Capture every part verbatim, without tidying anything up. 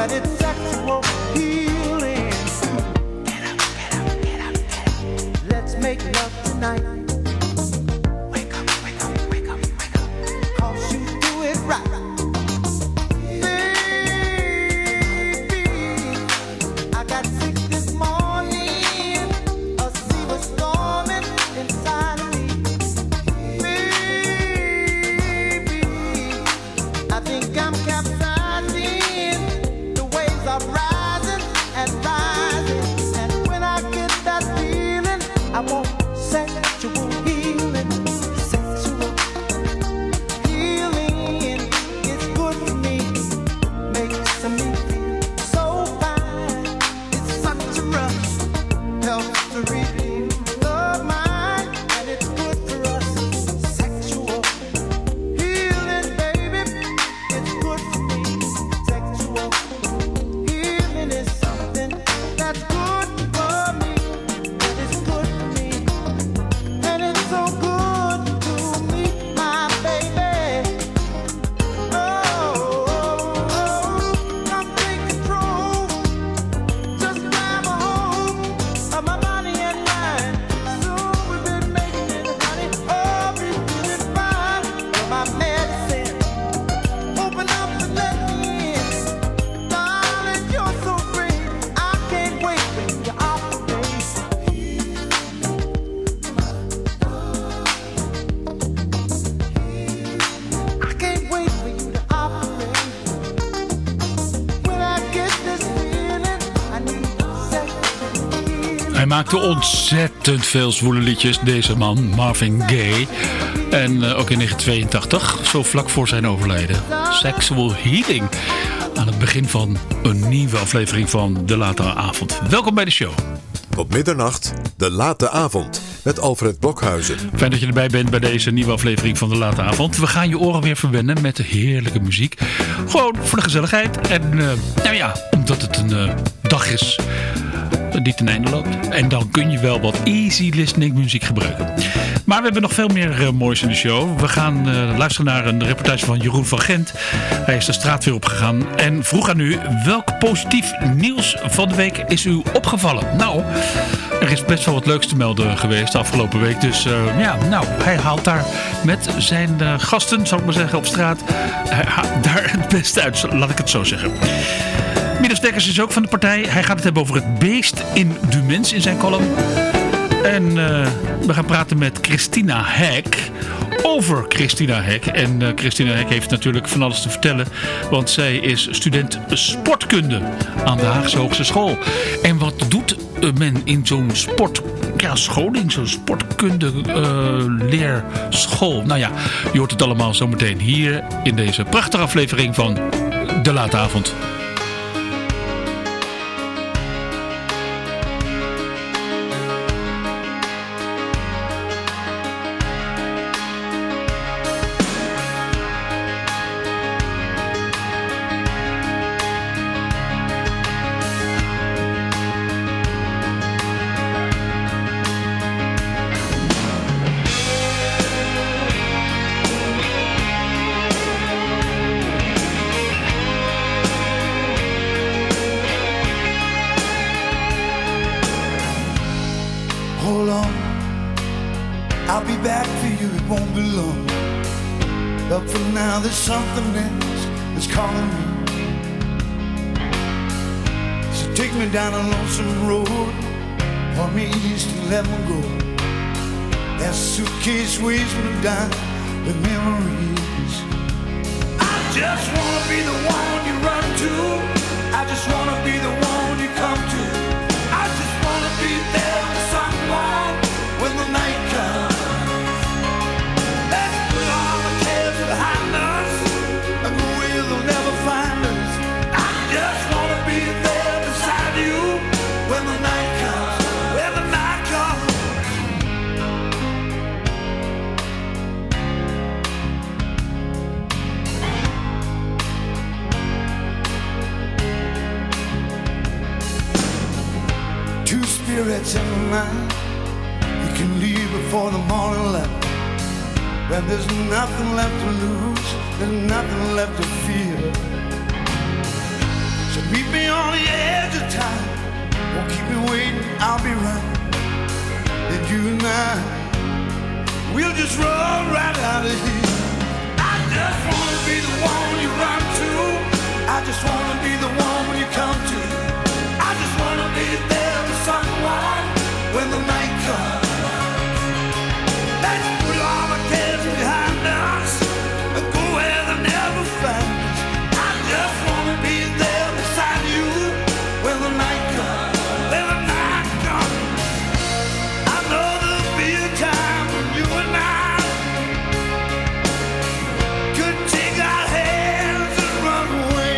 and it's sexual healing. Get up, get up, get up, get up. Let's make love tonight. Wake up, wake up, wake up, wake up. 'Cause you do it right. Baby, I got sick this morning. A sea was storming inside of me. Baby, I think I'm capsizing. The waves are rising and rising. And when I get that feeling, I want sexual healing. Sexual healing is good for me. Makes me feel so fine. It's such a rush. Helps to relieve the mind. And it's good for us. Sexual healing, baby. It's good for me. Sexual healing is something that's good for me. And it's good for me. And it's so good to me, my baby. Oh, come take control. Just grab a hold of my body and mind. So we've been making it, honey. Oh, we feeling fine. You're my medicine. Open up and let me in. Darling, you're so great. I can't wait when you operate. I can't wait for you to operate. When I get this feeling, I need sexual healing. Hij maakte ontzettend veel zwoele liedjes, deze man, Marvin Gaye. En uh, ook in negentien tweeëntachtig, zo vlak voor zijn overlijden. Sexual Healing. Aan het begin van een nieuwe aflevering van De Late Avond. Welkom bij de show. Op middernacht, De Late Avond, met Alfred Blokhuizen. Fijn dat je erbij bent bij deze nieuwe aflevering van De Late Avond. We gaan je oren weer verwennen met de heerlijke muziek. Gewoon voor de gezelligheid. En uh, nou ja, omdat het een uh, dag is die ten einde loopt. En dan kun je wel wat easy listening muziek gebruiken. Maar we hebben nog veel meer uh, moois in de show. We gaan uh, luisteren naar een reportage van Jeroen van Gent. Hij is de straat weer opgegaan en vroeg aan u: welk positief nieuws van de week is u opgevallen? Nou, er is best wel wat leuks te melden geweest de afgelopen week. Dus uh, ja, nou, hij haalt daar met zijn uh, gasten, zal ik maar zeggen, op straat hij haalt daar het beste uit, laat ik het zo zeggen. Midas Dekkers is ook van de partij. Hij gaat het hebben over het beest in de mens in zijn column. En uh, we gaan praten met Christina Hek over Christina Hek. En uh, Christina Hek heeft natuurlijk van alles te vertellen. Want zij is student sportkunde aan de Haagse Hogeschool. En wat doet men in zo'n sport... Ja, scholing, zo'n sportkunde uh, leerschool. Nou ja, je hoort het allemaal zometeen hier in deze prachtige aflevering van De Late Avond. Something else is calling me. So take me down a lonesome road, pour me east and let me go. That suitcase weighs me down with memories. I just wanna be the one you run to. I just wanna be the one you come to. I just wanna be there for someone when the night comes. Let's put all the cares behind us and go where they'll never find us. I just wanna be there beside you when the night comes, when the night comes. Two spirits in my mind, you can leave before the morning light. When there's nothing left to lose, there's nothing left to fear. So meet me on the edge of time. Won't keep me waiting, I'll be right. Then you and I, we'll just run right out of here. I just wanna be the one you run to. I just wanna be the one when you come to. I just wanna be there for someone when the night comes. Let's put all the cares behind us and go where they never find us. I just wanna be there beside you when the night comes. When the night comes, I know there'll be a time when you and I could take our hands and run away.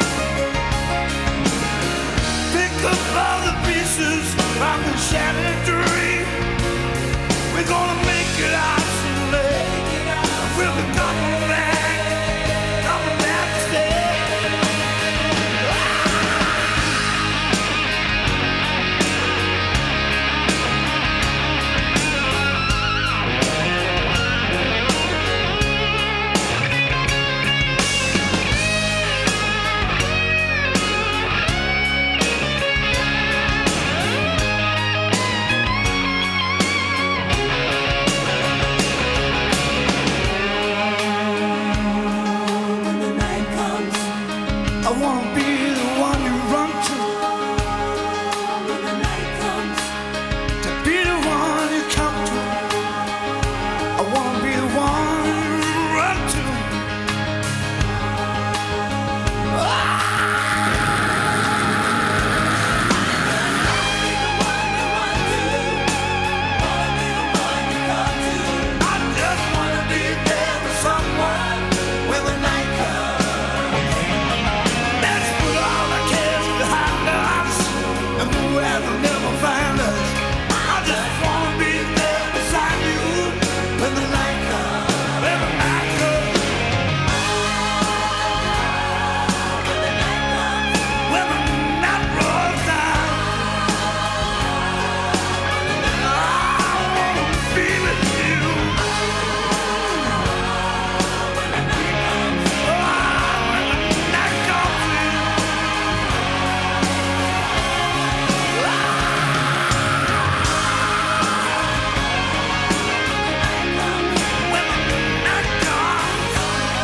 Pick up all the pieces from the shattered dream. We're gonna make it out someday. We'll be coming back, coming back to stay. I wanna be the one you run to. When the night comes, to be the one you come to. I wanna be the one you run to. I just wanna be there for someone when the night comes. Let's put all the cares behind us and move where they'll never find us. I just wanna be there beside you when the night comes. When the night comes. When the night rolls down. I wanna be with you. When the night comes. When the night comes. When the night comes,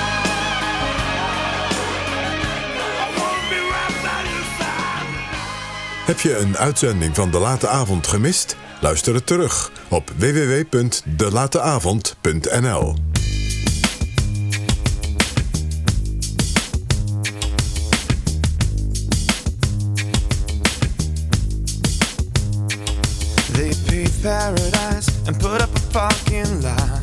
I wanna be right by your side. Heb je een uitzending van De Late Avond gemist? Luister het terug op w w w punt de late avond punt n l. They paved paradise and put up a parking lot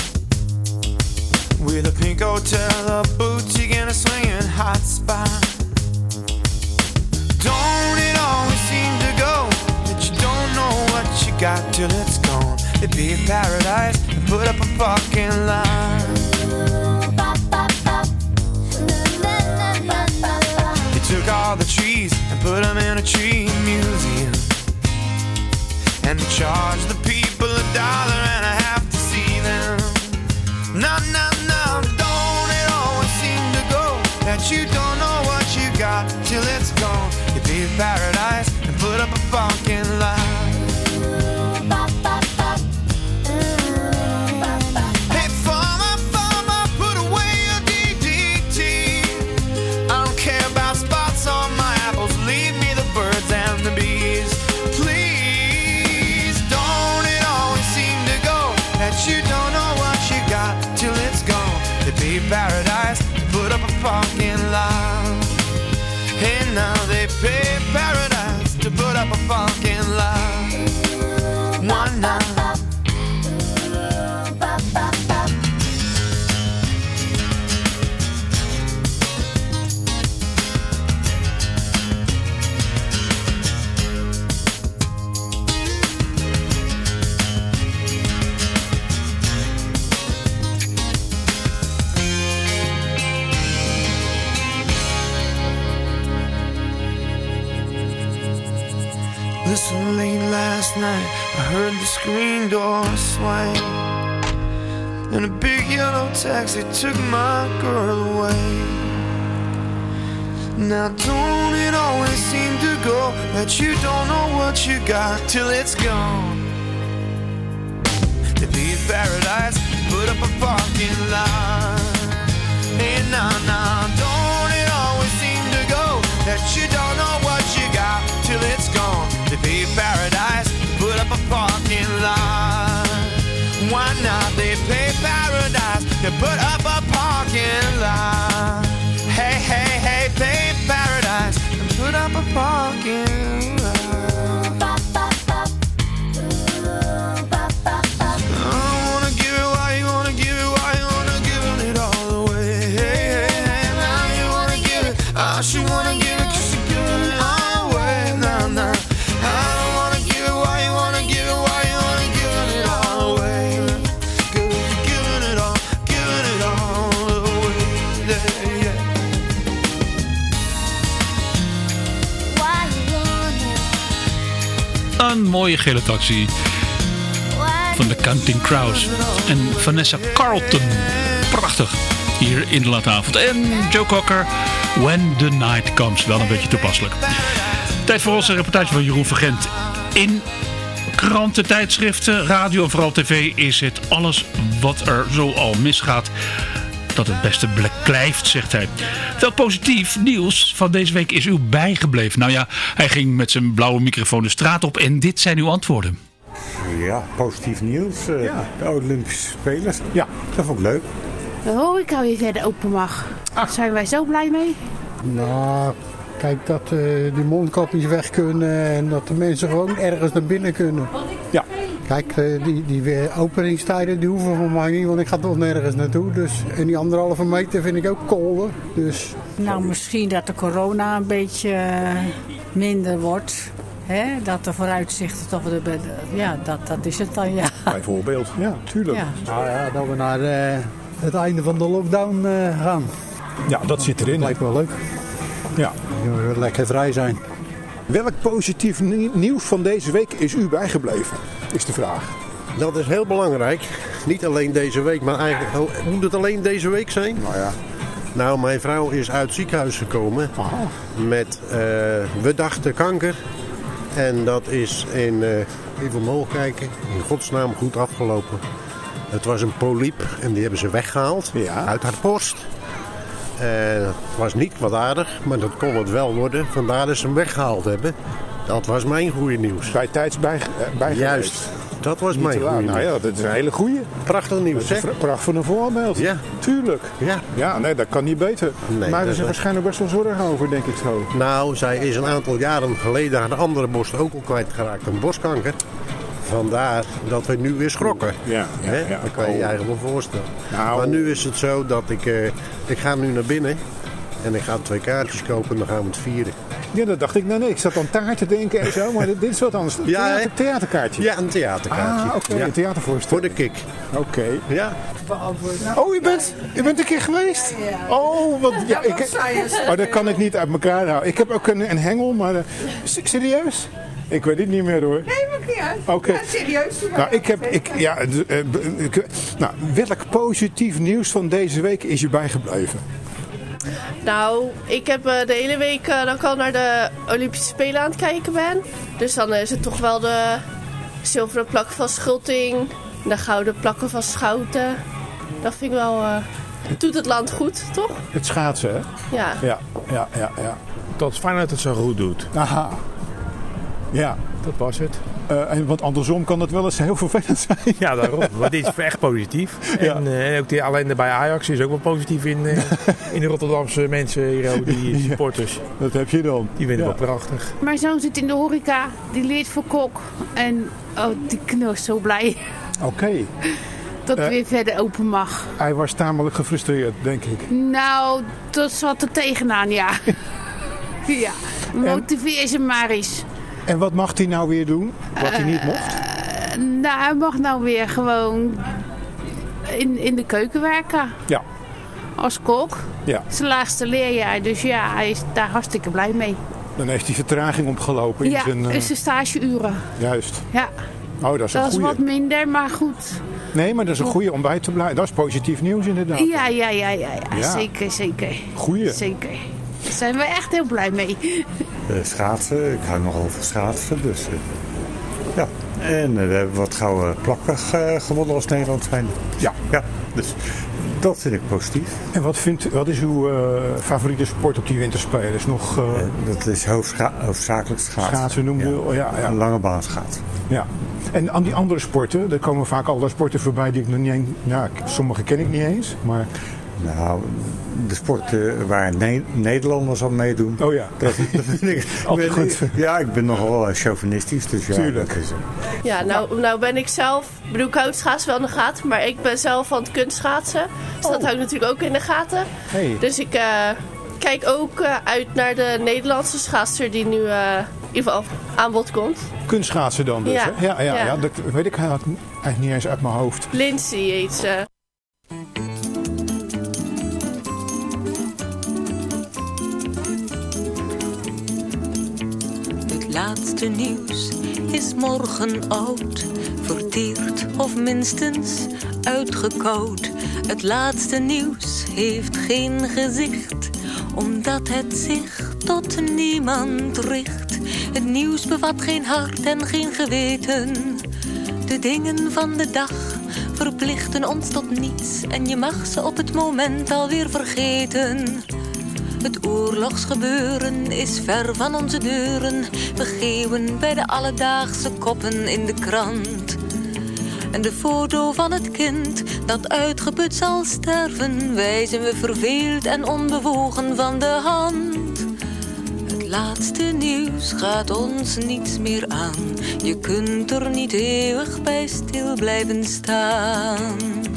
with a pink hotel, a boutique, and a swinging hot spot. Don't it always seem to go that you don't know what you got till it's gone? They paved paradise and put up a parking lot. They took all the trees and put them in a tree museum. And charge the people a dollar and a half to see them. No, no, no, don't it always seem to go that you don't know what you got till it's gone? You paved paradise and put up a parking lot. Hey, farmer, farmer, put away your D D T. I don't care about spots on my apples. Leave me the birds and the bees, please. Don't it always seem to go that you don't know what you got till it's gone? They paved paradise, put up a parking lot. Hey, now they paved paradise to put up a parking lot. One night. Listen, late last night I heard the screen door swing, and a big yellow taxi took my girl away. Now don't it always seem to go that you don't know what you got till it's gone. To be in paradise, put up a parking lot. Hey, nah, nah, don't it always seem to go that you don't know what you got till it's gone. To be in paradise, put up a parking lot. Why not? They pay paradise to put up a parking lot. Hey, hey, hey, pay paradise and put up a parking lot. I wanna give it, why you wanna give it, why you wanna give it all away. Hey, hey, hey, now you wanna give it, I should wanna give it, cause you're giving it all away. Nah, nah, I don't wanna give it, why you wanna give it, why you wanna give it all away. Cause you're giving it all, giving it all away. Yeah, yeah. Een mooie gele taxi van de Counting Crows en Vanessa Carlton. Prachtig, hier in de late avond. En Joe Cocker, When the Night Comes. Wel een beetje toepasselijk. Tijd voor onze reportage van Jeroen Vergent. In kranten, tijdschriften, radio en vooral tv is het alles wat er zo al misgaat dat het beste blijft, zegt hij. Welk positief nieuws van deze week is u bijgebleven? Nou ja, hij ging met zijn blauwe microfoon de straat op en dit zijn uw antwoorden. Ja, positief nieuws. Uh, ja. De Olympische Spelers. Ja, dat vond ik leuk. De horeca weer verder open mag. Daar zijn wij zo blij mee. Nou, kijk dat uh, die mondkapjes weg kunnen en dat de mensen gewoon ergens naar binnen kunnen. Ja. Kijk, uh, die, die openingstijden die hoeven van mij niet, want ik ga toch nergens naartoe. Dus, en die anderhalve meter vind ik ook kolder. Dus. Nou, misschien dat de corona een beetje uh, minder wordt. Hè? Dat de vooruitzichten toch... De, ja, dat, dat is het dan, ja. Bijvoorbeeld, ja, tuurlijk. Ja. Nou ja, dat we naar uh, het einde van de lockdown uh, gaan. Ja, dat zit erin. Dat lijkt wel leuk. Ja. We willen lekker vrij zijn. Welk positief nieuws van deze week is u bijgebleven? Is de vraag. Dat is heel belangrijk. Niet alleen deze week, maar eigenlijk... Moet het alleen deze week zijn? Nou ja. Nou, mijn vrouw is uit het ziekenhuis gekomen. Aha. Met, uh, we dachten kanker. En dat is in, uh, even omhoog kijken, in godsnaam goed afgelopen. Het was een polyp en die hebben ze weggehaald, ja, uit haar borst. Uh, het was niet kwaadaardig, maar dat kon het wel worden. Vandaar dat ze hem weggehaald hebben. Dat was mijn goede nieuws. Bij tijds bij, bij Juist, dat was niet mijn goede nieuws. Nou ja, dat is een hele goede. Prachtig nieuws, hè? Prachtig van een voorbeeld. Ja. Tuurlijk. Ja. Ja, nee, dat kan niet beter. Nee, maar er is waarschijnlijk best wel zorgen over, denk ik zo. Nou, zij is een aantal jaren geleden haar andere borst ook al kwijtgeraakt. Een borstkanker. Vandaar dat we nu weer schrokken. Ja, ja, ja, ja. Dat kan je je eigenlijk wel voorstellen. Nou, maar nu is het zo dat ik... Uh, ik ga nu naar binnen. En ik ga twee kaartjes kopen en dan gaan we het vieren. Ja, dat dacht ik. Nee, nee, ik zat aan taart te denken en zo. Maar dit is wat anders. Ja, Theater, theaterkaartje. Ja, een theaterkaartje. Ah, oké. Okay. Ja. Een theatervoorstelling. Voor de kick. Oké. Okay. Ja. Oh, u bent, u bent een keer geweest? Oh, wat... Ja, ik, oh, dat kan ik niet uit elkaar houden. Ik heb ook een, een hengel, maar... Uh, serieus? Ik weet het niet meer hoor. Nee, maar niet uit. Oké. Okay. Ja, serieus. Nou, ik heb... Ik, ja, uh, ik, nou, welk positief nieuws van deze week is je bijgebleven? Nou, ik heb uh, de hele week uh, dat ik al naar de Olympische Spelen aan het kijken ben. Dus dan is het toch wel de zilveren plakken van Schulting, de gouden plakken van Schouten. Dat vind ik wel... Uh, doet het land goed, toch? Het schaatsen, hè? Ja. Ja, ja, ja. ja. Dat is fijn dat het zo goed doet. Aha. Ja. Dat was het. Uh, en want andersom kan het wel eens heel vervelend zijn. Ja, daarom. Maar dit is echt positief. Ja. En uh, ook die, alleen bij Ajax is ook wel positief in, uh, in de Rotterdamse mensen, hier, die supporters. Ja, dat heb je dan. Die vinden ja. wel prachtig. Mijn zoon zit in de horeca, die leert voor kok. En oh, die knus zo blij. Oké. Okay. Dat uh, weer verder open mag. Hij was tamelijk gefrustreerd, denk ik. Nou, dat zat er tegenaan, ja. Ja, motiveer ze maar eens. En wat mag hij nou weer doen? Wat uh, hij niet mocht? Uh, nou, hij mag nou weer gewoon in, in de keuken werken. Ja. Als kok. Ja. Zijn laatste leerjaar. Dus ja, hij is daar hartstikke blij mee. Dan heeft hij vertraging opgelopen in ja, zijn... Uh... in zijn stageuren. Juist. Ja. Oh, dat is een Dat goeie. is wat minder, maar goed. Nee, maar dat is een goeie om bij te blijven. Dat is positief nieuws inderdaad. Ja, ja, ja, ja, ja. ja. Zeker, zeker. Goeie. Zeker. zijn we echt heel blij mee. Uh, schaatsen, ik hou nogal van schaatsen. Dus, uh, ja. En uh, we hebben wat gouden plakken uh, gewonnen als Nederland zijn. Ja. Ja, dus dat vind ik positief. En wat, vindt, wat is uw uh, favoriete sport op die winterspelen? Is nog, uh, uh, dat is hoofdscha- hoofdzakelijk schaatsen. Schaatsen noemde je? Ja. Oh, ja, ja. Lange baan schaatsen. Ja. En aan die andere sporten, er komen vaak allerlei sporten voorbij die ik nog niet eens... Ja, sommige ken ik niet eens, maar... Nou, de sporten waar ne- Nederlanders aan meedoen. Oh ja. Dat, dat vind ik altijd goed. Ja, ik ben nogal chauvinistisch. Dus ja, tuurlijk. Dat is, ja, nou, nou ben ik zelf... Ik bedoel, ik hou het schaatsen wel in de gaten. Maar ik ben zelf van het kunstschaatsen. Dus oh. dat hou ik natuurlijk ook in de gaten. Hey. Dus ik uh, kijk ook uh, uit naar de Nederlandse schaatser die nu uh, in ieder geval aan bod komt. Kunstschaatsen dan dus, ja. hè? Ja, ja, ja. ja, dat weet ik eigenlijk niet eens uit mijn hoofd. Lindsay heet ze. Het laatste nieuws is morgen oud, verteerd of minstens uitgekoud. Het laatste nieuws heeft geen gezicht, omdat het zich tot niemand richt. Het nieuws bevat geen hart en geen geweten. De dingen van de dag verplichten ons tot niets, en je mag ze op het moment alweer vergeten. Het oorlogsgebeuren is ver van onze deuren. We geeuwen bij de alledaagse koppen in de krant. En de foto van het kind dat uitgeput zal sterven, wijzen we verveeld en onbewogen van de hand. Het laatste nieuws gaat ons niets meer aan. Je kunt er niet eeuwig bij stil blijven staan.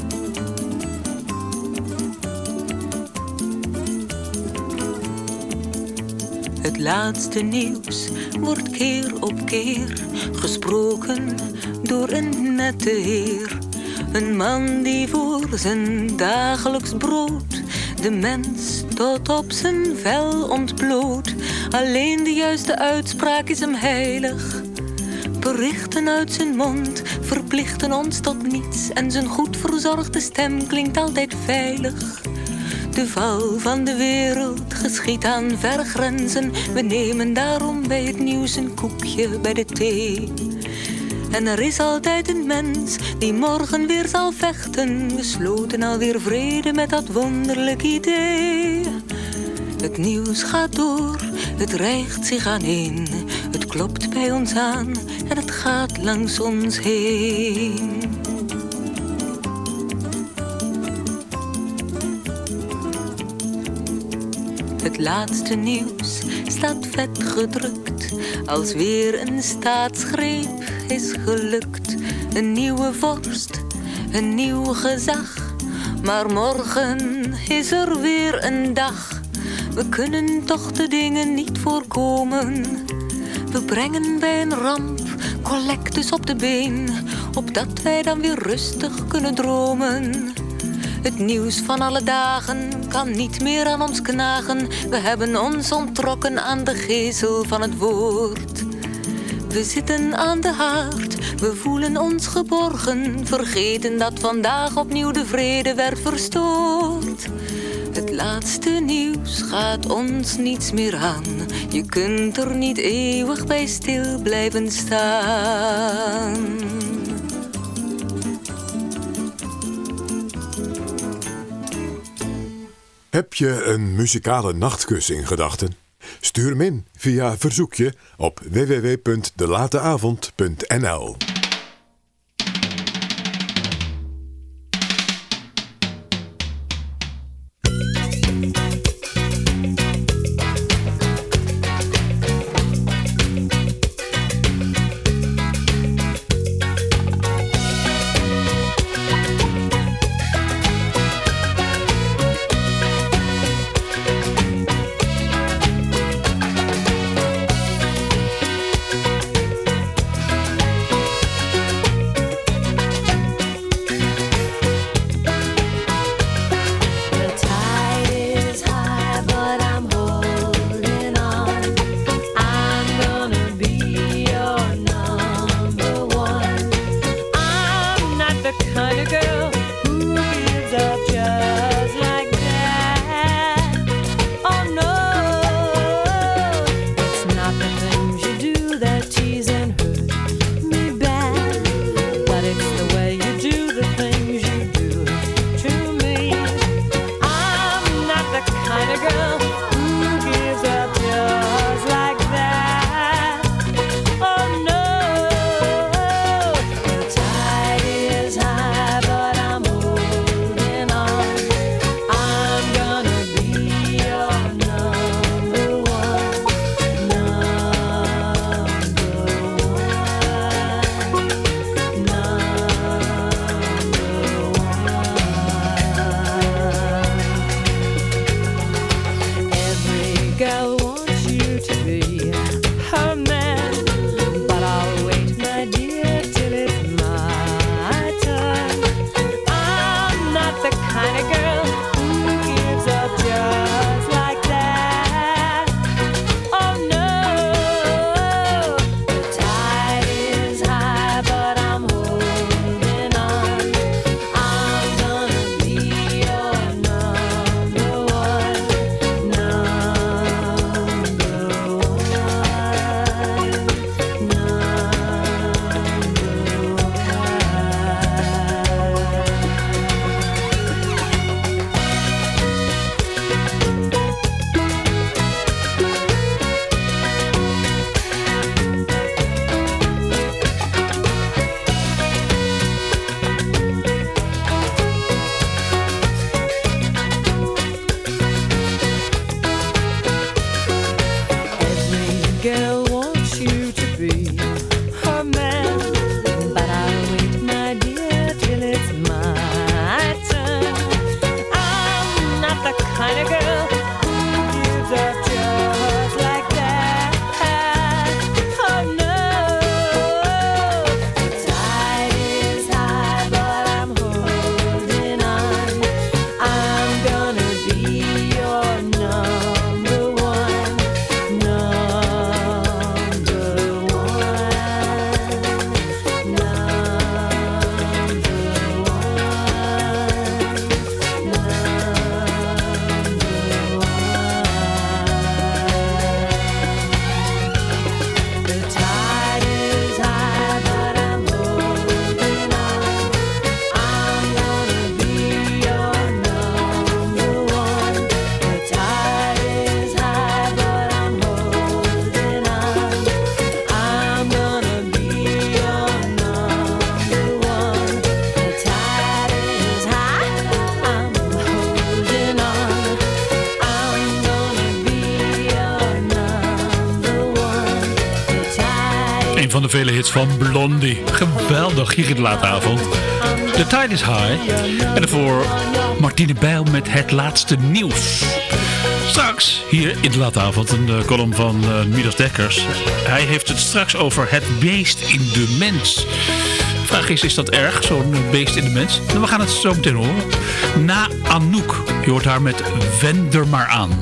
Het laatste nieuws wordt keer op keer gesproken door een nette heer. Een man die voor zijn dagelijks brood de mens tot op zijn vel ontbloot. Alleen de juiste uitspraak is hem heilig. Berichten uit zijn mond verplichten ons tot niets, en zijn goed verzorgde stem klinkt altijd veilig. De val van de wereld geschiedt aan verre grenzen. We nemen daarom bij het nieuws een koekje bij de thee. En er is altijd een mens die morgen weer zal vechten. We sloten alweer vrede met dat wonderlijk idee. Het nieuws gaat door, het rijgt zich aaneen. Het klopt bij ons aan en het gaat langs ons heen. Het laatste nieuws staat vet gedrukt, als weer een staatsgreep is gelukt. Een nieuwe vorst, een nieuw gezag, maar morgen is er weer een dag. We kunnen toch de dingen niet voorkomen. We brengen bij een ramp collectes op de been, opdat wij dan weer rustig kunnen dromen. Het nieuws van alle dagen kan niet meer aan ons knagen. We hebben ons onttrokken aan de gezel van het woord. We zitten aan de haard, we voelen ons geborgen, vergeten dat vandaag opnieuw de vrede werd verstoord. Het laatste nieuws gaat ons niets meer aan. Je kunt er niet eeuwig bij stil blijven staan. Heb je een muzikale nachtkus in gedachten? Stuur hem in via verzoekje op w w w punt de late avond punt n l. van de vele hits van Blondie. Geweldig, hier in de late avond. The Tide is High. En daarvoor Martine Bijl met het laatste nieuws. Straks, hier in de late avond, een uh, column van uh, Midas Dekkers. Hij heeft het straks over het beest in de mens. De vraag is, is dat erg, zo'n beest in de mens? Nou, we gaan het zo meteen horen. Na Anouk, je hoort haar met Wend er maar aan.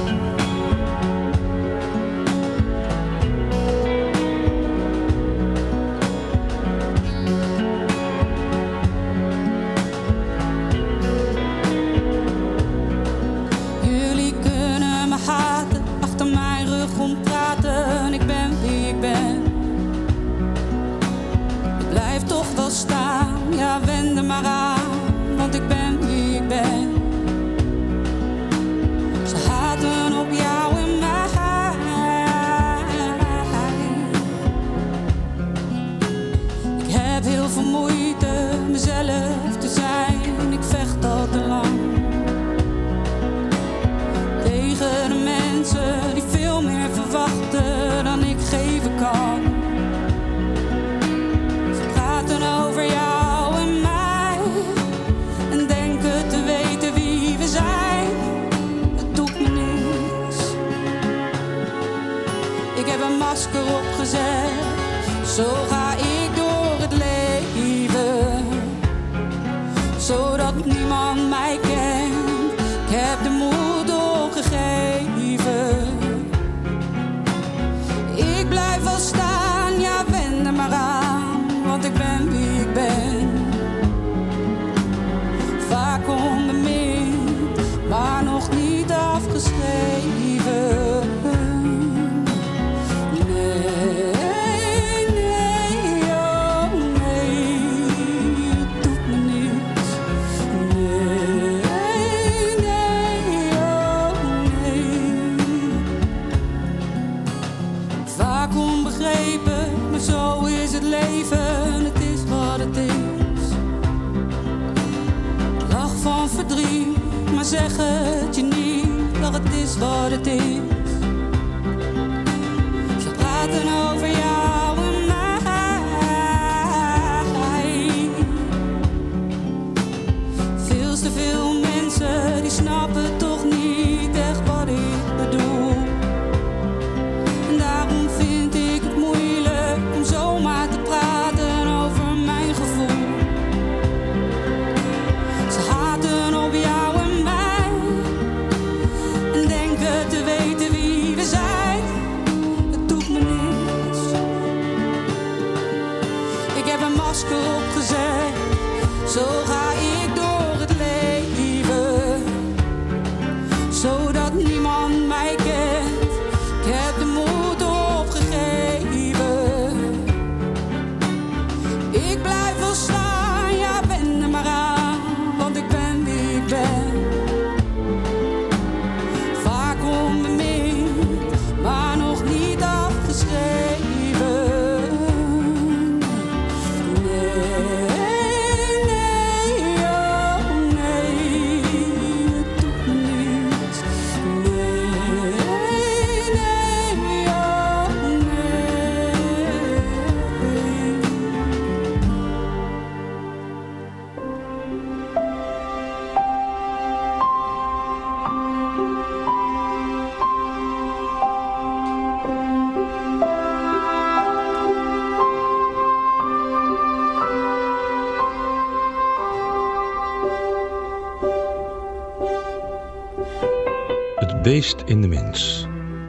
Beest in de mens.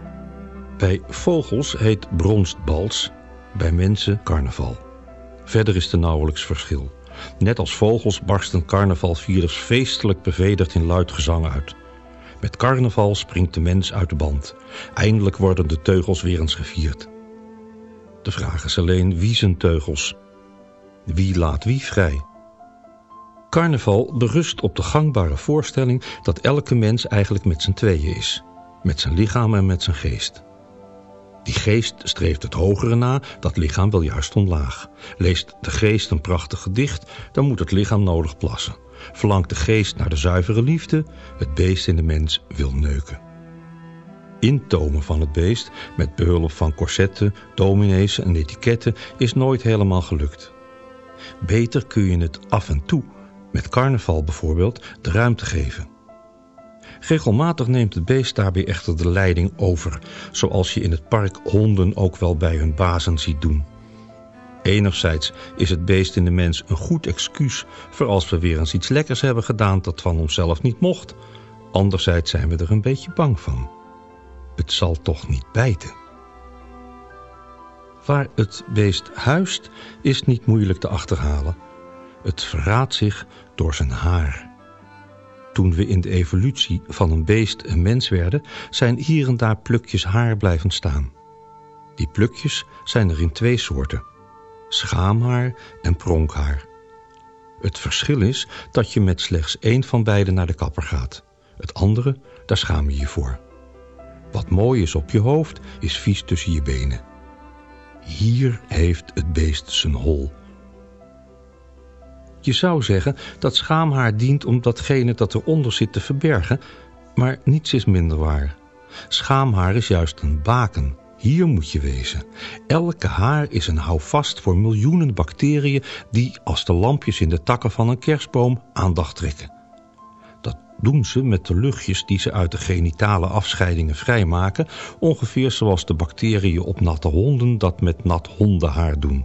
Bij vogels heet bronsbals, bij mensen carnaval. Verder is er nauwelijks verschil. Net als vogels barsten carnavalvierders feestelijk bevederd in luid gezang uit. Met carnaval springt de mens uit de band. Eindelijk worden de teugels weer eens gevierd. De vraag is alleen wie zijn teugels? Wie laat wie vrij? Carnaval berust op de gangbare voorstelling dat elke mens eigenlijk met z'n tweeën is. Met zijn lichaam en met zijn geest. Die geest streeft het hogere na, dat lichaam wil juist omlaag. Leest de geest een prachtig gedicht, dan moet het lichaam nodig plassen. Verlangt de geest naar de zuivere liefde, het beest in de mens wil neuken. intomen van het beest met behulp van corsetten, dominees en etiketten is nooit helemaal gelukt. Beter kun je het af en toe, met carnaval bijvoorbeeld, de ruimte geven. Regelmatig neemt het beest daarbij echter de leiding over, zoals je in het park honden ook wel bij hun bazen ziet doen. Enerzijds is het beest in de mens een goed excuus voor als we weer eens iets lekkers hebben gedaan dat van onszelf niet mocht. Anderzijds zijn we er een beetje bang van. Het zal toch niet bijten. Waar het beest huist is niet moeilijk te achterhalen. Het verraadt zich door zijn haar. Toen we in de evolutie van een beest een mens werden, zijn hier en daar plukjes haar blijven staan. Die plukjes zijn er in twee soorten: schaamhaar en pronkhaar. Het verschil is dat je met slechts één van beide naar de kapper gaat. Het andere, daar schaam je je voor. Wat mooi is op je hoofd, is vies tussen je benen. Hier heeft het beest zijn hol. Je zou zeggen dat schaamhaar dient om datgene dat eronder zit te verbergen, maar niets is minder waar. Schaamhaar is juist een baken. Hier moet je wezen. Elke haar is een houvast voor miljoenen bacteriën die als de lampjes in de takken van een kerstboom aandacht trekken. Dat doen ze met de luchtjes die ze uit de genitale afscheidingen vrijmaken, ongeveer zoals de bacteriën op natte honden dat met nat hondenhaar doen.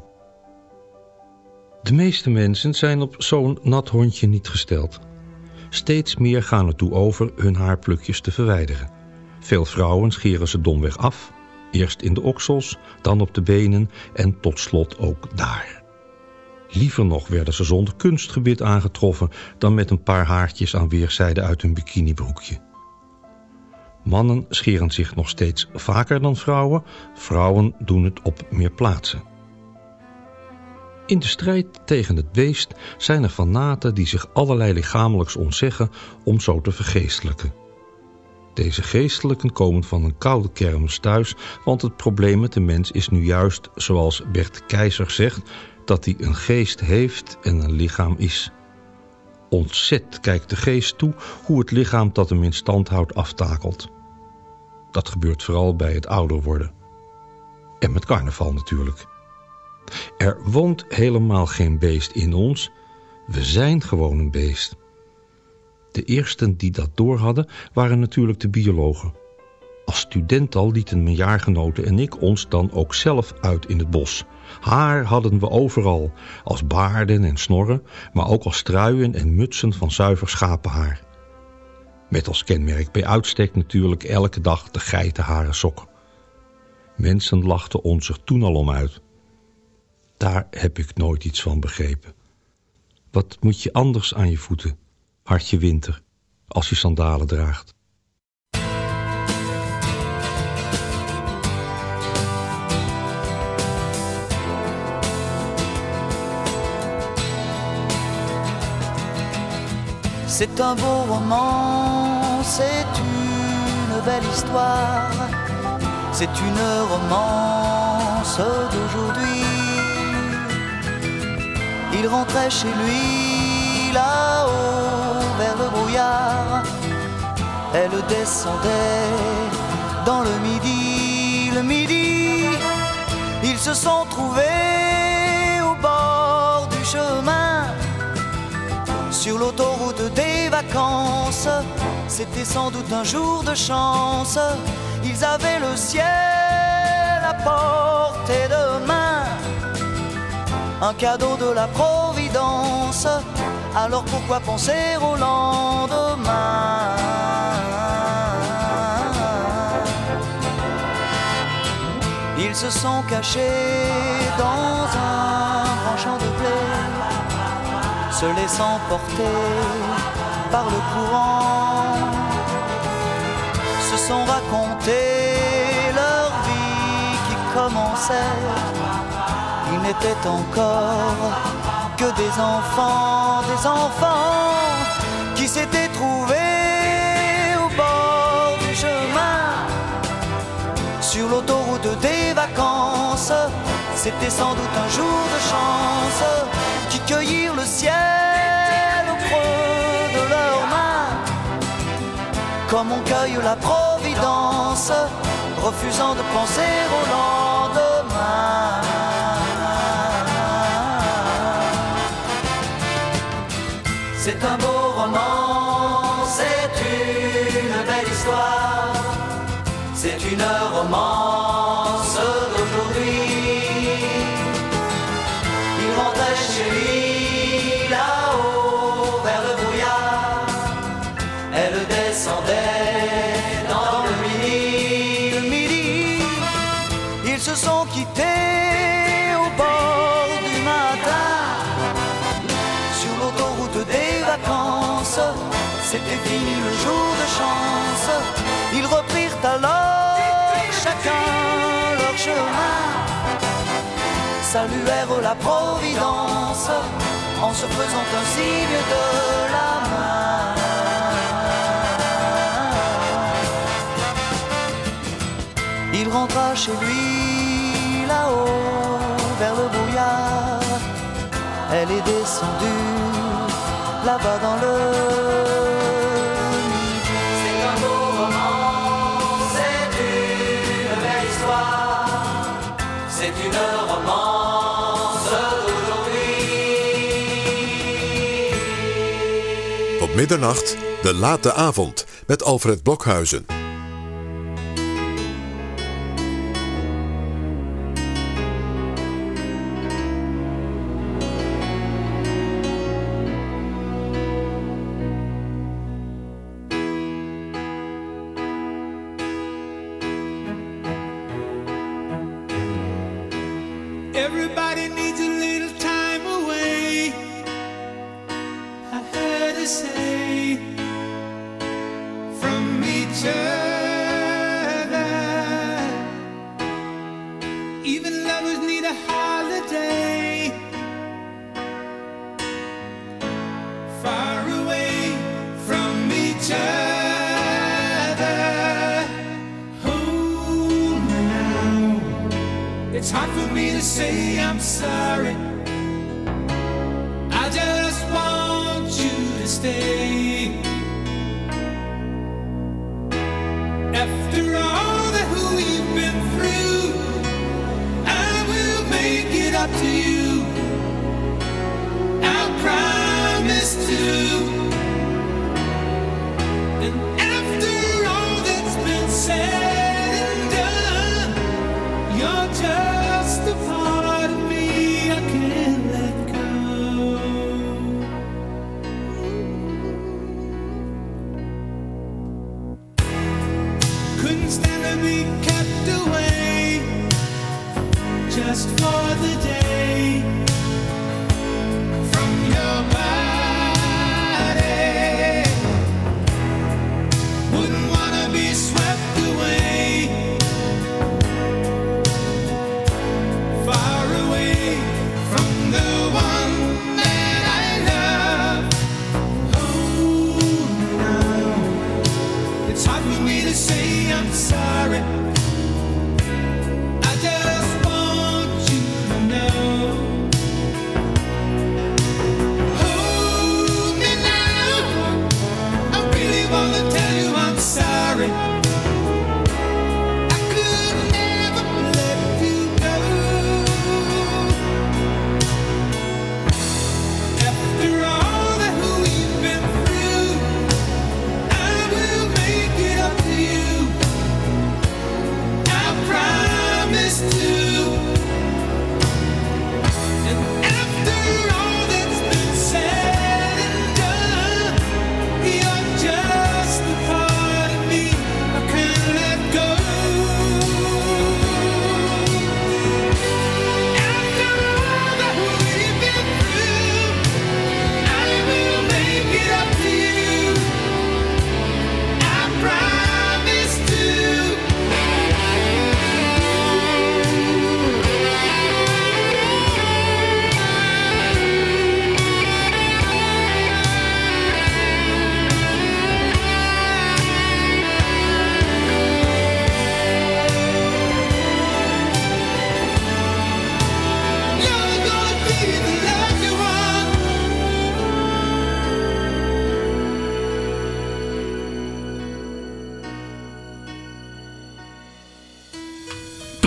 De meeste mensen zijn op zo'n nat hondje niet gesteld. Steeds meer gaan ertoe over hun haarplukjes te verwijderen. Veel vrouwen scheren ze domweg af, eerst in de oksels, dan op de benen en tot slot ook daar. Liever nog werden ze zonder kunstgebit aangetroffen dan met een paar haartjes aan weerszijden uit hun bikinibroekje. Mannen scheren zich nog steeds vaker dan vrouwen, vrouwen doen het op meer plaatsen. In de strijd tegen het beest zijn er fanaten die zich allerlei lichamelijks ontzeggen om zo te vergeestelijken. Deze geestelijken komen van een koude kermis thuis, want het probleem met de mens is nu juist, zoals Bert Keizer zegt, dat hij een geest heeft en een lichaam is. Ontzet kijkt de geest toe hoe het lichaam dat hem in stand houdt aftakelt. Dat gebeurt vooral bij het ouder worden. En met carnaval natuurlijk. Er woont helemaal geen beest in ons. We zijn gewoon een beest. De eersten die dat doorhadden waren natuurlijk de biologen. Als student al lieten mijn jaargenoten en ik ons dan ook zelf uit in het bos. Haar hadden we overal, als baarden en snorren, maar ook als truien en mutsen van zuiver schapenhaar. Met als kenmerk bij uitstek natuurlijk elke dag de geitenharen sok. Mensen lachten ons er toen al om uit. Daar heb ik nooit iets van begrepen. Wat moet je anders aan je voeten, hartje winter, als je sandalen draagt? C'est un beau roman, c'est une belle histoire, c'est une romance d'aujourd'hui. Il rentrait chez lui là-haut vers le brouillard, elle descendait dans le midi, le midi. Ils se sont trouvés au bord du chemin, sur l'autoroute des vacances. C'était sans doute un jour de chance, ils avaient le ciel à portée de main, un cadeau de la Providence, alors pourquoi penser au lendemain? Ils se sont cachés dans un grand champ de blé, se laissant porter par le courant, se sont raconté leur vie qui commençait. Ils n'étaient encore que des enfants, des enfants qui s'étaient trouvés au bord du chemin, sur l'autoroute des vacances. C'était sans doute un jour de chance, qui cueillirent le ciel au creux de leurs mains, comme on cueille la providence, refusant de penser au lendemain. C'est un beau roman, c'est une belle histoire, c'est une romance d'aujourd'hui. Il rentrait chez lui là-haut vers le brouillard, elle descendait dans le midi. Le midi, ils se sont quittés au bord du matin, sur l'autoroute des vacances. C'était fini le jour de chance. Ils reprirent alors chacun leur chemin, saluèrent la providence en se faisant un signe de la main. Il rentra chez lui là-haut vers le brouillard, elle est descendue là-bas dans le midi. C'est un beau roman, c'est une belle histoire, c'est une romance d'aujourd'hui. Tot middernacht, de late avond, met Alfred Blokhuizen. Everybody needs a little time away, I heard her say, from each other. Even lovers need a holiday, far away from each other. Hold me now, it's hard for me to say I'm sorry. I just want you to stay. After all that we've been through, I will make it up to you. I promise to. And after all that's been said and done, you're just a part of me I can't let go.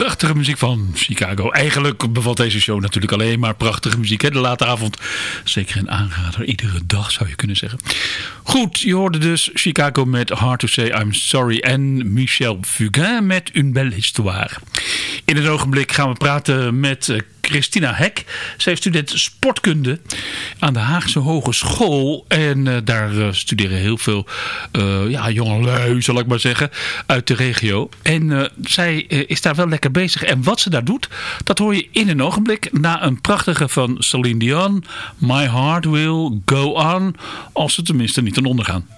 Prachtige muziek van Chicago. Eigenlijk bevat deze show natuurlijk alleen maar prachtige muziek. Hè? De late avond, zeker een aanrader. Iedere dag zou je kunnen zeggen. Goed, je hoorde dus Chicago met Hard to Say I'm Sorry. En Michel Fugain met Une Belle Histoire. In een ogenblik gaan we praten met Christina Hek. Zij is student sportkunde aan de Haagse Hogeschool. En uh, daar uh, studeren heel veel uh, ja, jongelui, zal ik maar zeggen, uit de regio. En uh, zij uh, is daar wel lekker bezig. En wat ze daar doet, dat hoor je in een ogenblik. Na een prachtige van Celine Dion, My Heart Will Go On. Als ze tenminste niet ten onder gaan.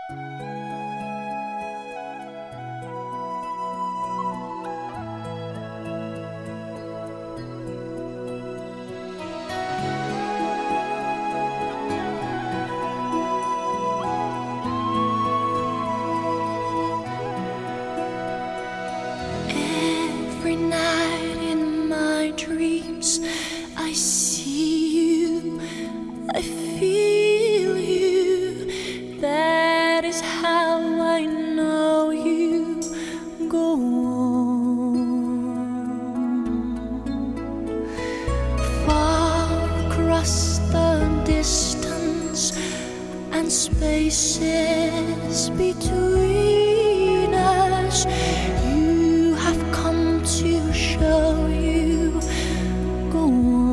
Spaces between us, you have come to show you. Go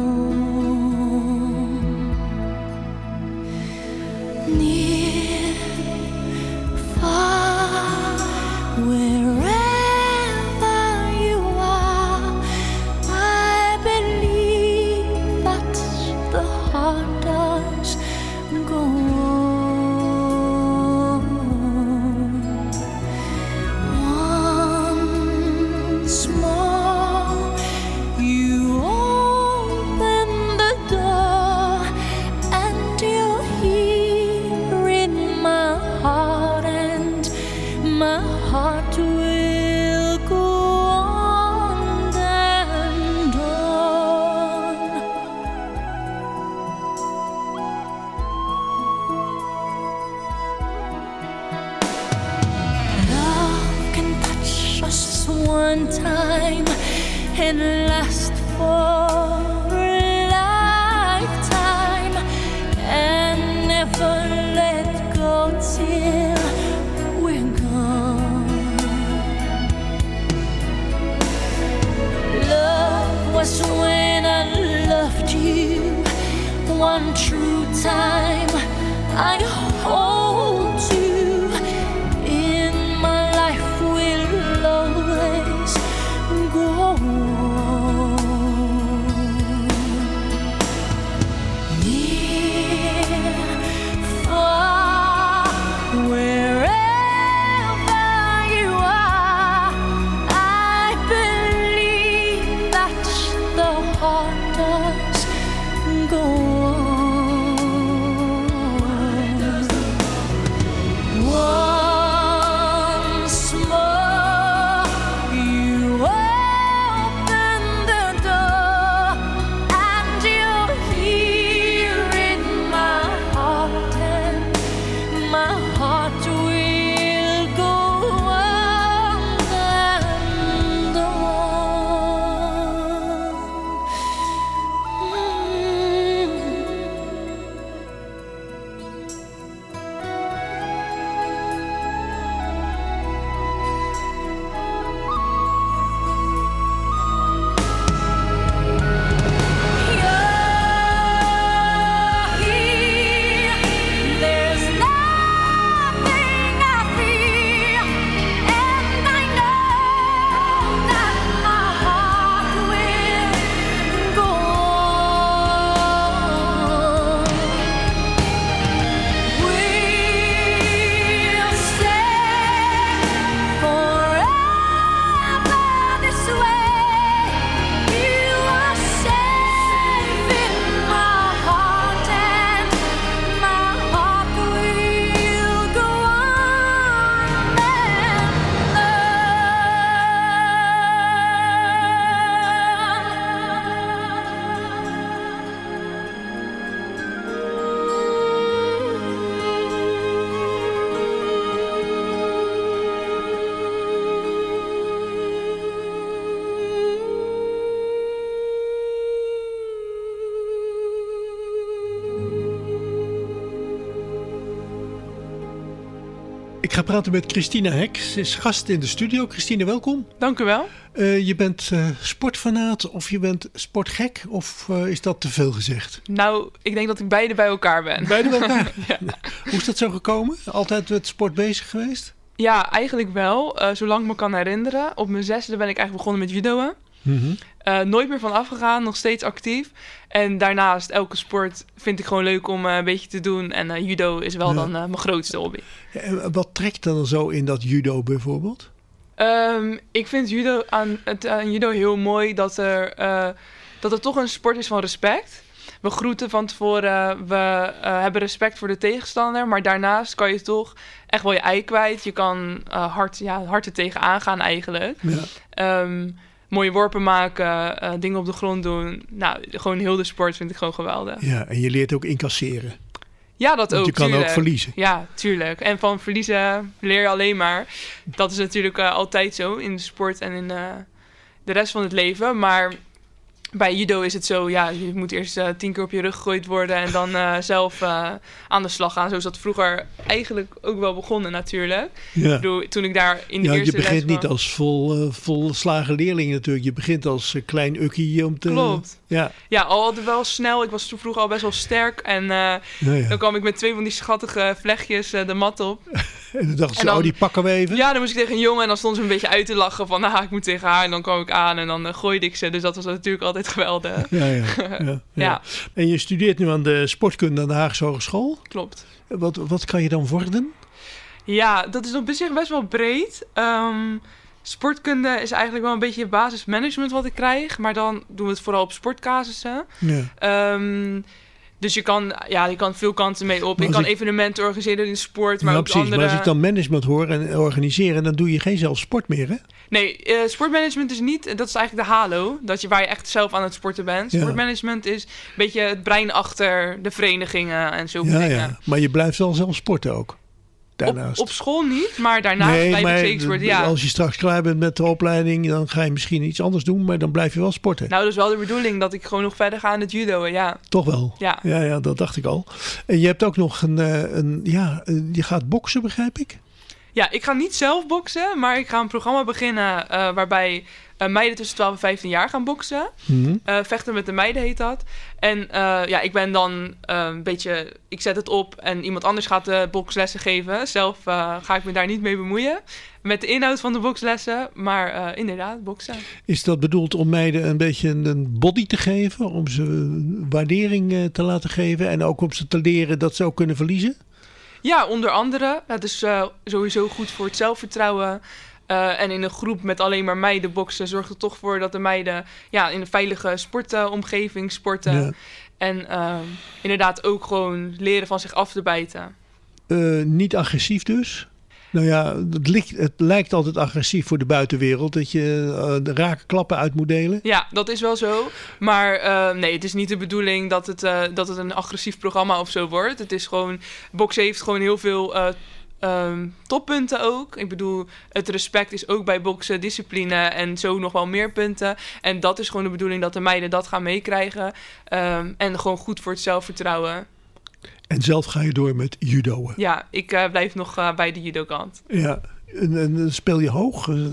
on. Near, far, wherever you are, I believe that the heart does go on. One time and last for a lifetime and never let go till we're gone. Love was when I loved you one true time. I hold you in my life will always go on. Near, far, wherever you are, I believe that the heart does go on. Once more, you open Ik ga praten met Christina Hek. Ze is gast in de studio. Christina, welkom. Dank u wel. Uh, je bent uh, sportfanaat of je bent sportgek of uh, is dat te veel gezegd? Nou, ik denk dat ik beide bij elkaar ben. Beide bij elkaar? Ja. Hoe is dat zo gekomen? Altijd met sport bezig geweest? Ja, eigenlijk wel. Uh, zolang ik me kan herinneren. Op mijn zesde ben ik eigenlijk begonnen met judoën. Mm-hmm. Uh, nooit meer van afgegaan, nog steeds actief. En daarnaast, elke sport vind ik gewoon leuk om uh, een beetje te doen. En uh, judo is wel ja. dan uh, mijn grootste hobby. Ja, en wat trekt dan zo in dat judo bijvoorbeeld? Um, ik vind judo aan, het, aan judo heel mooi dat er, uh, dat het toch een sport is van respect. We groeten van tevoren, we uh, hebben respect voor de tegenstander. Maar daarnaast kan je toch echt wel je ei kwijt. Je kan uh, hard, ja, hard er tegenaan gaan eigenlijk. Ja. Um, mooie worpen maken, uh, dingen op de grond doen. Nou, gewoon heel de sport vind ik gewoon geweldig. Ja, en je leert ook incasseren. Ja, dat Want ook. je kan tuurlijk. ook verliezen. Ja, tuurlijk. En van verliezen leer je alleen maar. Dat is natuurlijk uh, altijd zo in de sport en in uh, de rest van het leven. Maar bij judo is het zo, ja, je moet eerst uh, tien keer op je rug gegooid worden en dan uh, zelf uh, aan de slag gaan. Zo is dat vroeger eigenlijk ook wel begonnen natuurlijk. Ja. Ik bedoel, toen ik daar in de ja, eerste je begint les niet was, als vol, uh, volslagen leerling natuurlijk. Je begint als uh, klein ukkie om te... Klopt. Ja, ja, al hadden wel snel. Ik was toen vroeger al best wel sterk. En uh, ja, ja. dan kwam ik met twee van die schattige vlechtjes uh, de mat op. En dan dachten ze, dan, oh, die pakken we even. Ja, dan moest ik tegen een jongen en dan stond ze een beetje uit te lachen van, nou, ik moet tegen haar. En dan kwam ik aan en dan uh, gooide ik ze. Dus dat was natuurlijk altijd geweldig. Ja, ja, ja, ja. ja. En je studeert nu aan de sportkunde aan de Haagse Hogeschool. Klopt. Wat, wat kan je dan worden? Ja, dat is op zich best wel breed. Um, sportkunde is eigenlijk wel een beetje basismanagement wat ik krijg. Maar dan doen we het vooral op sportcasussen. Ja. Um, dus je kan, ja, je kan veel kanten mee op. Ik kan ik... evenementen organiseren in de sport, maar ja, ook precies. andere... Maar als ik dan management hoor en organiseren, dan doe je geen zelf sport meer, hè? Nee, uh, sportmanagement is niet... Dat is eigenlijk de halo. Dat je, waar je echt zelf aan het sporten bent. Ja. Sportmanagement is een beetje het brein achter de verenigingen en zo ja, dingen. Ja, maar je blijft wel zelf sporten ook. Op, op school niet, maar daarnaast nee, blijf maar ik zeker sporten. Ja. Als je straks klaar bent met de opleiding, dan ga je misschien iets anders doen, maar dan blijf je wel sporten. Nou, dat is wel de bedoeling dat ik gewoon nog verder ga aan het judoën, ja. Toch wel? Ja. Ja, ja, dat dacht ik al. En je hebt ook nog een, een ja, je gaat boksen, begrijp ik? Ja, ik ga niet zelf boksen, maar ik ga een programma beginnen uh, waarbij uh, meiden tussen twaalf en vijftien jaar gaan boksen. Mm-hmm. Uh, vechten met de meiden heet dat. En uh, ja, ik ben dan uh, een beetje, ik zet het op en iemand anders gaat de bokslessen geven. Zelf uh, ga ik me daar niet mee bemoeien met de inhoud van de bokslessen, maar uh, inderdaad, boksen. Is dat bedoeld om meiden een beetje een body te geven, om ze waardering uh, te laten geven en ook om ze te leren dat ze ook kunnen verliezen? Ja, onder andere. Het is uh, sowieso goed voor het zelfvertrouwen. Uh, en in een groep met alleen maar meiden boksen zorgt er toch voor dat de meiden ja, in een veilige sportomgeving sporten. Ja. En uh, inderdaad ook gewoon leren van zich af te bijten. Uh, niet agressief dus? Nou ja, het lijkt, het lijkt altijd agressief voor de buitenwereld dat je uh, de rake klappen uit moet delen. Ja, dat is wel zo. Maar uh, nee, het is niet de bedoeling dat het, uh, dat het een agressief programma of zo wordt. Het is gewoon, boksen heeft gewoon heel veel uh, um, toppunten ook. Ik bedoel, het respect is ook bij boksen, discipline en zo nog wel meer punten. En dat is gewoon de bedoeling dat de meiden dat gaan meekrijgen. Um, en gewoon goed voor het zelfvertrouwen. En zelf ga je door met judoën. Ja, ik uh, blijf nog uh, bij de judo-kant. Ja, en, en speel je hoog? Uh,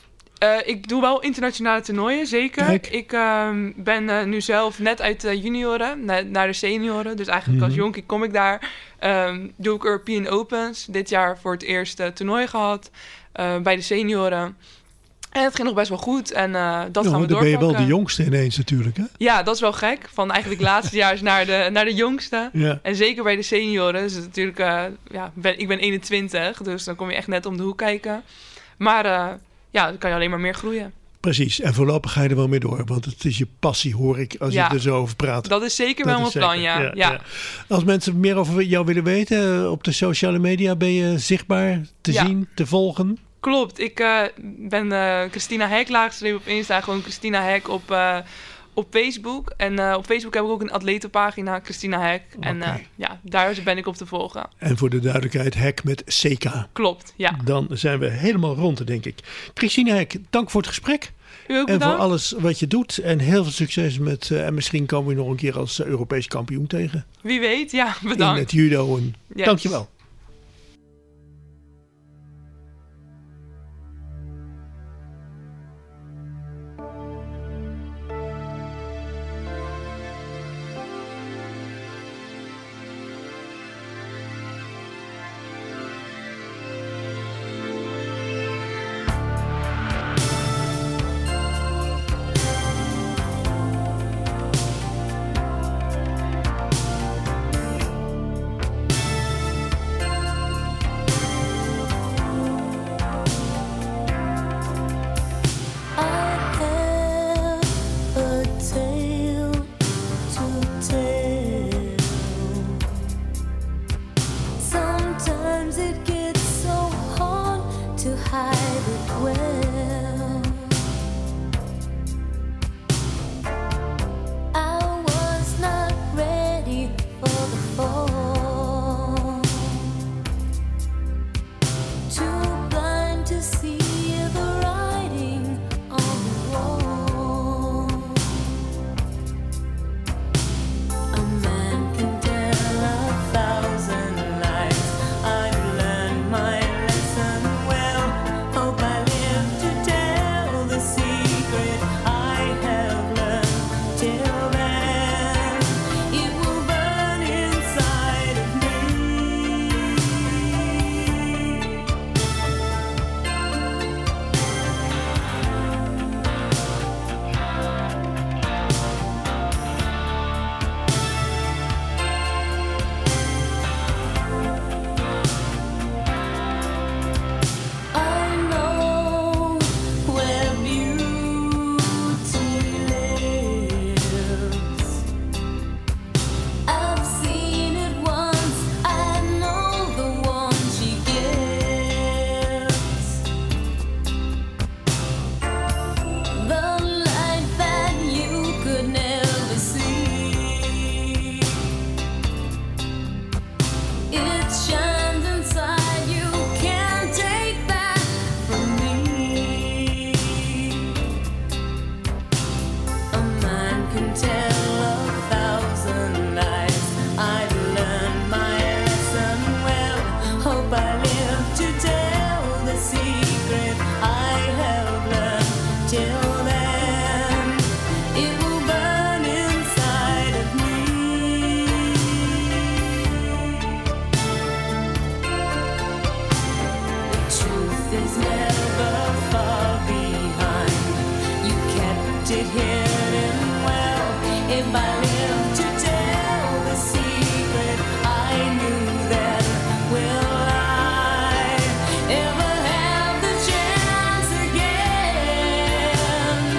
ik doe wel internationale toernooien, zeker. Kijk. Ik uh, ben uh, nu zelf net uit de junioren na, naar de senioren. Dus eigenlijk mm-hmm. als jonkie kom ik daar. Um, doe ik European Opens. Dit jaar voor het eerst uh, toernooi gehad uh, bij de senioren. En het ging nog best wel goed en uh, dat nou, gaan we doorpakken. Dan ben je wel de jongste ineens natuurlijk, hè? Ja, dat is wel gek. Van eigenlijk laatstejaars naar de, naar de jongste. Ja. En zeker bij de senioren. Dus natuurlijk, uh, ja, ben, ik ben eenentwintig, dus dan kom je echt net om de hoek kijken. Maar uh, ja, dan kan je alleen maar meer groeien. Precies, en voorlopig ga je er wel mee door, want het is je passie, hoor ik, als ja, je er zo over praat. Dat is zeker dat wel mijn plan, ja. Ja, ja. ja. Als mensen meer over jou willen weten, op de sociale media ben je zichtbaar te ja. zien, te volgen? Klopt, ik uh, ben uh, Christina Hek, laagstreep op Insta, gewoon Christina Hek op, uh, op Facebook. En uh, op Facebook heb ik ook een atletenpagina, Christina Hek. Okay. En uh, ja, daar ben ik op te volgen. En voor de duidelijkheid, Hek met C K. Klopt, ja. Dan zijn we helemaal rond, denk ik. Christina Hek, dank voor het gesprek. U ook en bedankt. voor alles wat je doet. En heel veel succes met... Uh, en misschien komen we nog een keer als uh, Europees kampioen tegen. Wie weet, ja, bedankt. In het judo. En... Yes. Dank je wel. did hit him well. If I live to tell the secret I knew then, will I ever have the chance again?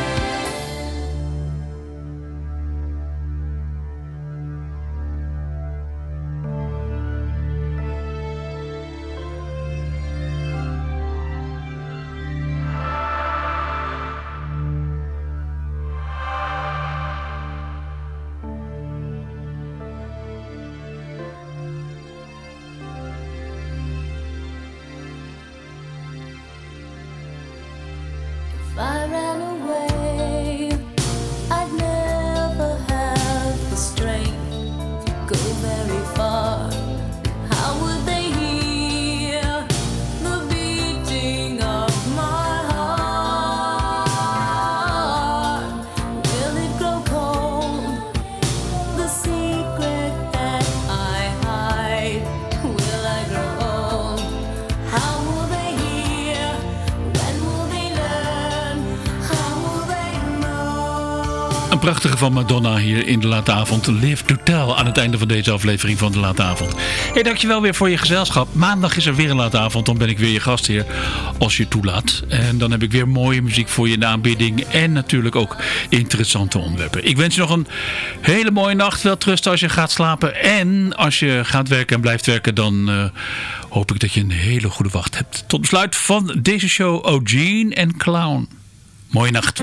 If I ran away, I'd never have the strength to go very far. How would they hear the beating of my heart? Will it grow cold, the secret that I hide? Will I grow old? How will they hear? When will they learn? How will they know? Een prachtige van Madonna hier in de late avond. Live to Tell aan het einde van deze aflevering van de late avond. Hey, dankjewel weer voor je gezelschap. Maandag is er weer een late avond. Dan ben ik weer je gastheer als je toelaat. En dan heb ik weer mooie muziek voor je in de aanbieding. En natuurlijk ook interessante onderwerpen. Ik wens je nog een hele mooie nacht. Wel trust als je gaat slapen. En als je gaat werken en blijft werken, dan uh, hoop ik dat je een hele goede wacht hebt. Tot besluit van deze show Eugene en Clown. Mooie nacht.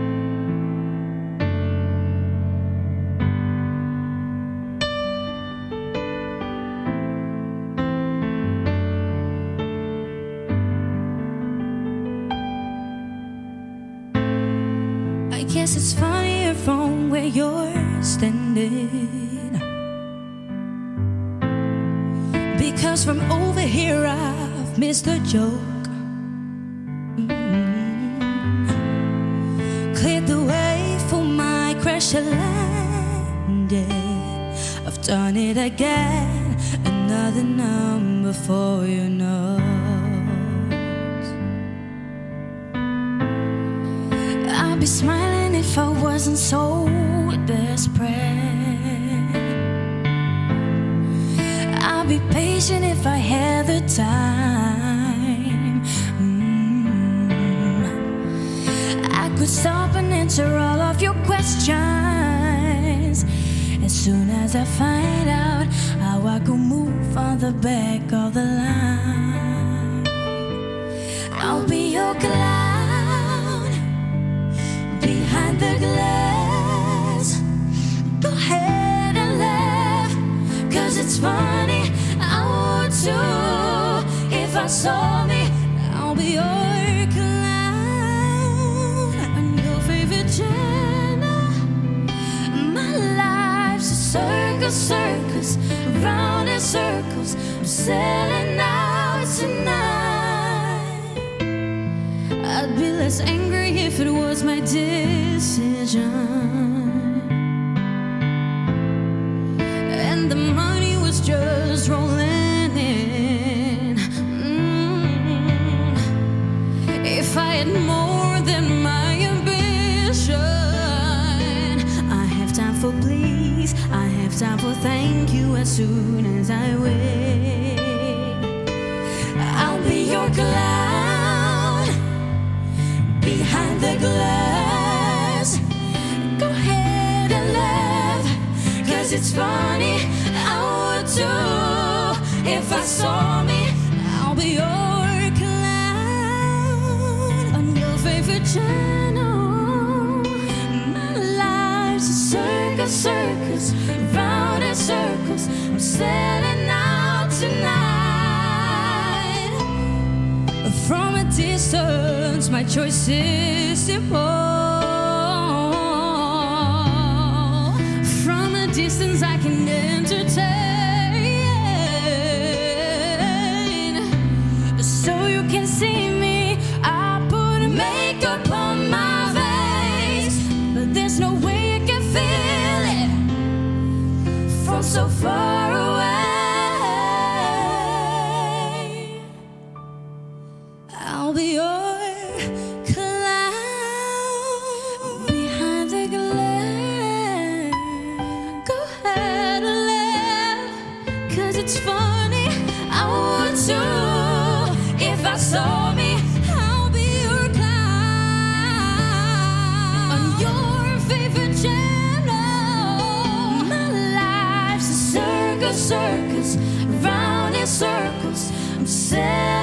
I guess it's funnier from where you're standing, because from over here I've missed the joke. Mm. Cleared the way for my crash landing. I've done it again, another number for your notes. I'd be smiling if I wasn't so desperate. I'd be patient if I had the time. Mm. I could stop and answer all of your questions as soon as I find out how I can move on the back of the line. I'll be your clown behind the glass. Go ahead and laugh, 'cause it's funny. I would too if I saw me. I'll be your clown on your favorite channel. My life's a circus, circus, round in circles. I'm selling out tonight. I'd be less angry if it was my decision, and the money was just rolling in. Mm. If I had more than my ambition, I have time for please, I have time for thank you as soon as I wait. I'll be your clown behind the glass. Go ahead and laugh, 'cause it's funny. I would too if I saw me. I'll be your clown on your favorite channel. My life's a circus, circus, round in circles. I'm selling out tonight. From a distance, my choice is simple. From a distance, I can entertain, so you can see me. I put makeup on my face, but there's no way you can feel it from so far away. I'll be your clown behind your favorite channel. My life's a circus, circus, round in circles. I'm sad.